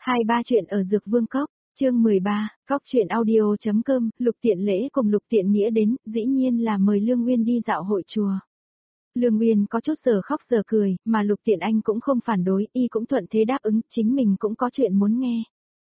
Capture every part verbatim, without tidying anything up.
Hai ba chuyện ở Dược Vương Cốc, chương mười ba, cóc truyện audio.com, Lục Tiện Lễ cùng Lục Tiện Nghĩa đến, dĩ nhiên là mời Lương Nguyên đi dạo hội chùa. Lương Nguyên có chút giờ khóc giờ cười, mà Lục Tiện Anh cũng không phản đối, y cũng thuận thế đáp ứng, chính mình cũng có chuyện muốn nghe.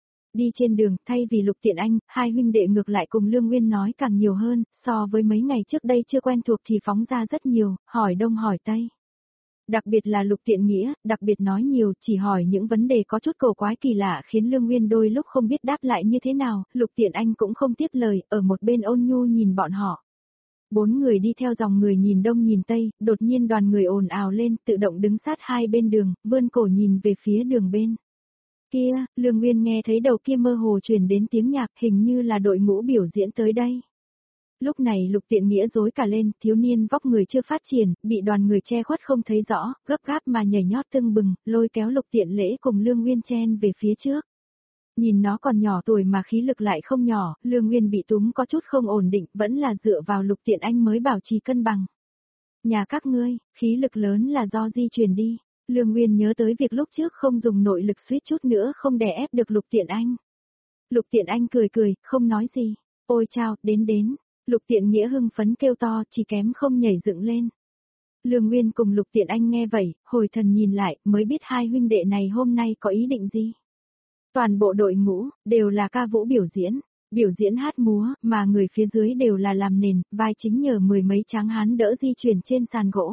Đi trên đường, thay vì Lục Tiện Anh, hai huynh đệ ngược lại cùng Lương Nguyên nói càng nhiều hơn, so với mấy ngày trước đây chưa quen thuộc thì phóng ra rất nhiều, hỏi đông hỏi tây. Đặc biệt là Lục Tiện Nghĩa, đặc biệt nói nhiều, chỉ hỏi những vấn đề có chút cổ quái kỳ lạ khiến Lương Nguyên đôi lúc không biết đáp lại như thế nào, Lục Tiện Anh cũng không tiếp lời, ở một bên ôn nhu nhìn bọn họ. Bốn người đi theo dòng người nhìn đông nhìn tây, đột nhiên đoàn người ồn ào lên, tự động đứng sát hai bên đường, vươn cổ nhìn về phía đường bên. Kia, Lương Nguyên nghe thấy đầu kia mơ hồ truyền đến tiếng nhạc, hình như là đội ngũ biểu diễn tới đây. Lúc này Lục Tiện Nghĩa rối cả lên, thiếu niên vóc người chưa phát triển, bị đoàn người che khuất không thấy rõ, gấp gáp mà nhảy nhót tưng bừng, lôi kéo Lục Tiện Lễ cùng Lương Nguyên chen về phía trước. Nhìn nó còn nhỏ tuổi mà khí lực lại không nhỏ, Lương Nguyên bị túm có chút không ổn định, vẫn là dựa vào Lục Tiện Anh mới bảo trì cân bằng. Nhà các ngươi, khí lực lớn là do di truyền đi. Lương Nguyên nhớ tới việc lúc trước không dùng nội lực suýt chút nữa không đè ép được Lục Tiện Anh. Lục Tiện Anh cười cười, không nói gì. Ôi chao, đến đến. Lục Tiện Nghĩa hưng phấn kêu to, chỉ kém không nhảy dựng lên. Lương Nguyên cùng Lục Tiện Anh nghe vậy, hồi thần nhìn lại, mới biết hai huynh đệ này hôm nay có ý định gì. Toàn bộ đội ngũ, đều là ca vũ biểu diễn, biểu diễn hát múa, mà người phía dưới đều là làm nền, vai chính nhờ mười mấy tráng hán đỡ di chuyển trên sàn gỗ.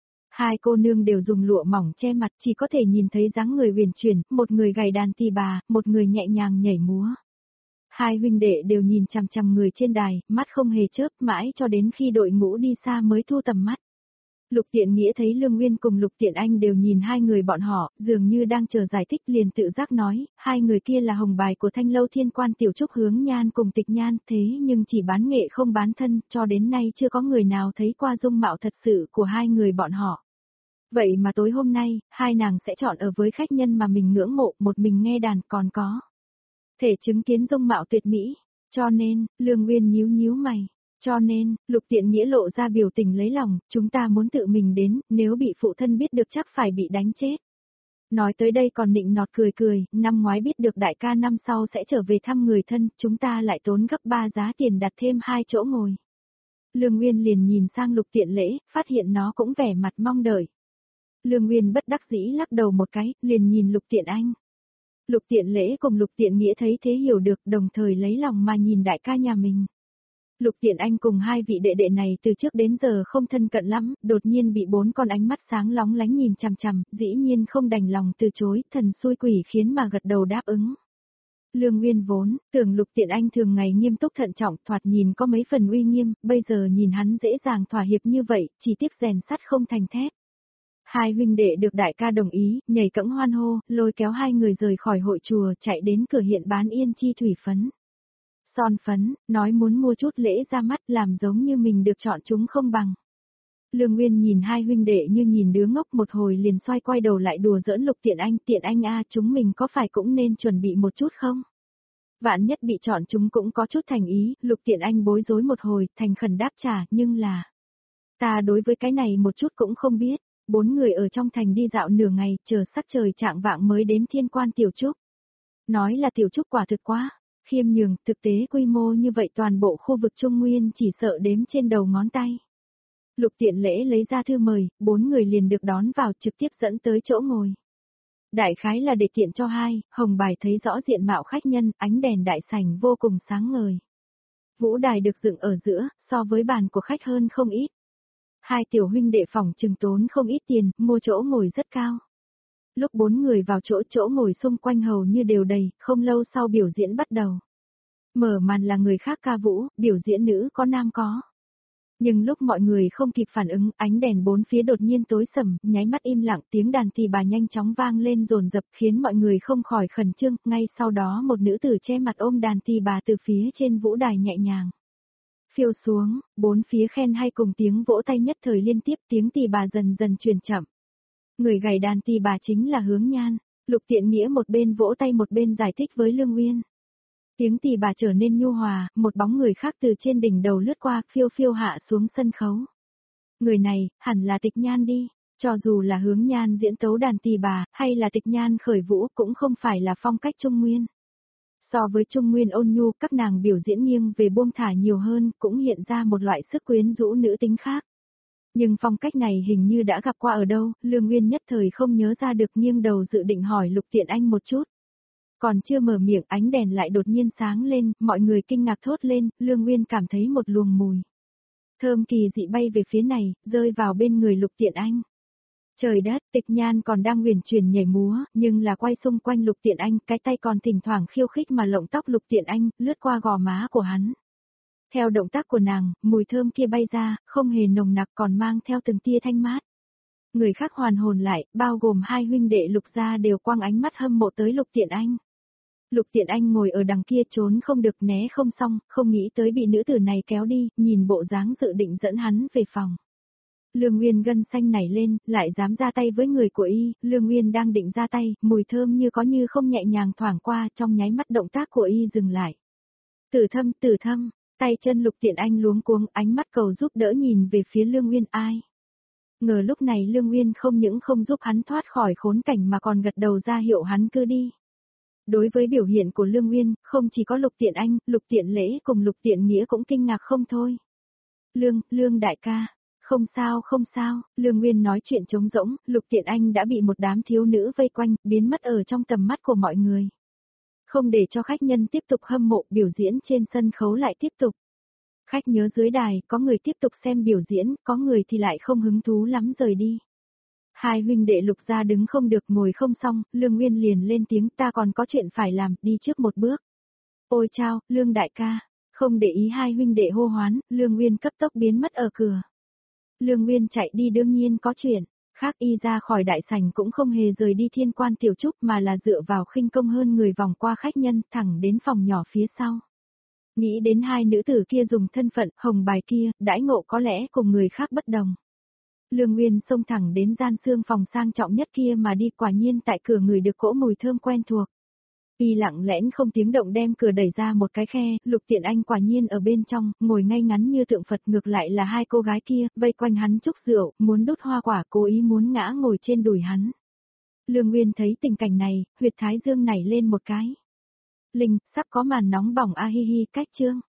Hai cô nương đều dùng lụa mỏng che mặt, chỉ có thể nhìn thấy dáng người huyền chuyển, một người gảy đàn tỳ bà, một người nhẹ nhàng nhảy múa. Hai huynh đệ đều nhìn chằm chằm người trên đài, mắt không hề chớp, mãi cho đến khi đội ngũ đi xa mới thu tầm mắt. Lục Tiện Nghĩa thấy Lương Nguyên cùng Lục Tiện Anh đều nhìn hai người bọn họ, dường như đang chờ giải thích, liền tự giác nói, hai người kia là hồng bài của Thanh Lâu Thiên Quan Tiểu Trúc Hướng Nhan cùng Tịch Nhan, thế nhưng chỉ bán nghệ không bán thân, cho đến nay chưa có người nào thấy qua dung mạo thật sự của hai người bọn họ. Vậy mà tối hôm nay, hai nàng sẽ chọn ở với khách nhân mà mình ngưỡng mộ, một mình nghe đàn còn có thể chứng kiến dung mạo tuyệt mỹ, cho nên, Lương Nguyên nhíu nhíu mày, cho nên, Lục Tiện Nghĩa lộ ra biểu tình lấy lòng, chúng ta muốn tự mình đến, nếu bị phụ thân biết được chắc phải bị đánh chết. Nói tới đây còn nịnh nọt cười cười, năm ngoái biết được đại ca năm sau sẽ trở về thăm người thân, chúng ta lại tốn gấp ba giá tiền đặt thêm hai chỗ ngồi. Lương Nguyên liền nhìn sang Lục Tiện Lễ, phát hiện nó cũng vẻ mặt mong đợi. Lương Nguyên bất đắc dĩ lắc đầu một cái, liền nhìn Lục Tiện Anh. Lục Tiện Lễ cùng Lục Tiện Nghĩa thấy thế hiểu được, đồng thời lấy lòng mà nhìn đại ca nhà mình. Lục Tiện Anh cùng hai vị đệ đệ này từ trước đến giờ không thân cận lắm, đột nhiên bị bốn con ánh mắt sáng lóng lánh nhìn chằm chằm, dĩ nhiên không đành lòng từ chối, thần xui quỷ khiến mà gật đầu đáp ứng. Lương Nguyên vốn, tưởng Lục Tiện Anh thường ngày nghiêm túc thận trọng, thoạt nhìn có mấy phần uy nghiêm, bây giờ nhìn hắn dễ dàng thỏa hiệp như vậy, chỉ tiếc rèn sắt không thành thép. Hai huynh đệ được đại ca đồng ý, nhảy cẫng hoan hô, lôi kéo hai người rời khỏi hội chùa, chạy đến cửa hiện bán yên chi thủy phấn. Son phấn, nói muốn mua chút lễ ra mắt, làm giống như mình được chọn chúng không bằng. Lương Nguyên nhìn hai huynh đệ như nhìn đứa ngốc, một hồi liền xoay quay đầu lại đùa giỡn Lục Tiện Anh, Tiện Anh a, chúng mình có phải cũng nên chuẩn bị một chút không? Vạn nhất bị chọn chúng cũng có chút thành ý, Lục Tiện Anh bối rối một hồi, thành khẩn đáp trả, nhưng là, ta đối với cái này một chút cũng không biết. Bốn người ở trong thành đi dạo nửa ngày, chờ sắc trời chạng vạng mới đến Thiên Quan Tiểu Trúc. Nói là Tiểu Trúc quả thực quá khiêm nhường, thực tế quy mô như vậy toàn bộ khu vực Trung Nguyên chỉ sợ đếm trên đầu ngón tay. Lục Tiện Lễ lấy ra thư mời, bốn người liền được đón vào, trực tiếp dẫn tới chỗ ngồi. Đại khái là để tiện cho hai, hồng bài thấy rõ diện mạo khách nhân, ánh đèn đại sảnh vô cùng sáng ngời. Vũ đài được dựng ở giữa, so với bàn của khách hơn không ít. Hai tiểu huynh đệ phòng trừng tốn không ít tiền, mua chỗ ngồi rất cao. Lúc bốn người vào chỗ, chỗ ngồi xung quanh hầu như đều đầy, không lâu sau biểu diễn bắt đầu. Mở màn là người khác ca vũ, biểu diễn nữ có nam có. Nhưng lúc mọi người không kịp phản ứng, ánh đèn bốn phía đột nhiên tối sầm, nháy mắt im lặng, tiếng đàn tỳ bà nhanh chóng vang lên dồn dập khiến mọi người không khỏi khẩn trương, ngay sau đó một nữ tử che mặt ôm đàn tỳ bà từ phía trên vũ đài nhẹ nhàng phiêu xuống, bốn phía khen hay cùng tiếng vỗ tay nhất thời liên tiếp, tiếng tỳ bà dần dần truyền chậm. Người gảy đàn tỳ bà chính là Hướng Nhan, Lục Tiện Nghĩa một bên vỗ tay một bên giải thích với Lương Nguyên. Tiếng tỳ bà trở nên nhu hòa, một bóng người khác từ trên đỉnh đầu lướt qua, phiêu phiêu hạ xuống sân khấu. Người này, hẳn là Tịch Nhan đi. Cho dù là Hướng Nhan diễn tấu đàn tỳ bà, hay là Tịch Nhan khởi vũ cũng không phải là phong cách Trung Nguyên. So với Trung Nguyên ôn nhu, các nàng biểu diễn nghiêng về buông thả nhiều hơn, cũng hiện ra một loại sức quyến rũ nữ tính khác. Nhưng phong cách này hình như đã gặp qua ở đâu, Lương Nguyên nhất thời không nhớ ra được, nghiêng đầu dự định hỏi Lục Tiện Anh một chút. Còn chưa mở miệng, ánh đèn lại đột nhiên sáng lên, mọi người kinh ngạc thốt lên, Lương Nguyên cảm thấy một luồng mùi thơm kỳ dị bay về phía này, rơi vào bên người Lục Tiện Anh. Trời đất, Tịch Nhan còn đang huyền chuyển nhảy múa, nhưng là quay xung quanh Lục Tiện Anh, cái tay còn thỉnh thoảng khiêu khích mà lộng tóc Lục Tiện Anh, lướt qua gò má của hắn. Theo động tác của nàng, mùi thơm kia bay ra, không hề nồng nặc còn mang theo từng tia thanh mát. Người khác hoàn hồn lại, bao gồm hai huynh đệ Lục gia đều quăng ánh mắt hâm mộ tới Lục Tiện Anh. Lục Tiện Anh ngồi ở đằng kia trốn không được né không xong, không nghĩ tới bị nữ tử này kéo đi, nhìn bộ dáng dự định dẫn hắn về phòng. Lương Nguyên gân xanh nảy lên, lại dám ra tay với người của y, Lương Nguyên đang định ra tay, mùi thơm như có như không nhẹ nhàng thoảng qua, trong nháy mắt động tác của y dừng lại. Tử Thâm, Tử Thâm, tay chân Lục Tiện Anh luống cuống, ánh mắt cầu giúp đỡ nhìn về phía Lương Nguyên. Ai? Ngờ lúc này Lương Nguyên không những không giúp hắn thoát khỏi khốn cảnh mà còn gật đầu ra hiệu hắn cứ đi. Đối với biểu hiện của Lương Nguyên, không chỉ có Lục Tiện Anh, Lục Tiện Lễ cùng Lục Tiện Nghĩa cũng kinh ngạc không thôi. Lương, Lương đại ca. Không sao không sao, Lương Nguyên nói chuyện trống rỗng, Lục Tiện Anh đã bị một đám thiếu nữ vây quanh, biến mất ở trong tầm mắt của mọi người. Không để cho khách nhân tiếp tục hâm mộ, biểu diễn trên sân khấu lại tiếp tục. Khách nhớ dưới đài, có người tiếp tục xem biểu diễn, có người thì lại không hứng thú lắm rời đi. Hai huynh đệ Lục gia đứng không được ngồi không xong, Lương Nguyên liền lên tiếng, ta còn có chuyện phải làm, đi trước một bước. Ôi chao, Lương đại ca, không để ý hai huynh đệ hô hoán, Lương Nguyên cấp tốc biến mất ở cửa. Lương Nguyên chạy đi đương nhiên có chuyện, khác y ra khỏi đại sảnh cũng không hề rời đi Thiên Quan Tiểu Trúc mà là dựa vào khinh công hơn người vòng qua khách nhân thẳng đến phòng nhỏ phía sau. Nghĩ đến hai nữ tử kia dùng thân phận hồng bài kia, đãi ngộ có lẽ cùng người khác bất đồng. Lương Nguyên xông thẳng đến gian xương phòng sang trọng nhất kia mà đi, quả nhiên tại cửa người được cỗ mùi thơm quen thuộc. Y lặng lẽn không tiếng động đem cửa đẩy ra một cái khe, Lục Tiện Anh quả nhiên ở bên trong, ngồi ngay ngắn như tượng Phật, ngược lại là hai cô gái kia, vây quanh hắn chúc rượu, muốn đút hoa quả, cố ý muốn ngã ngồi trên đùi hắn. Lương Nguyên thấy tình cảnh này, huyệt thái dương nảy lên một cái. Linh, sắp có màn nóng bỏng a hi hi, cách chương.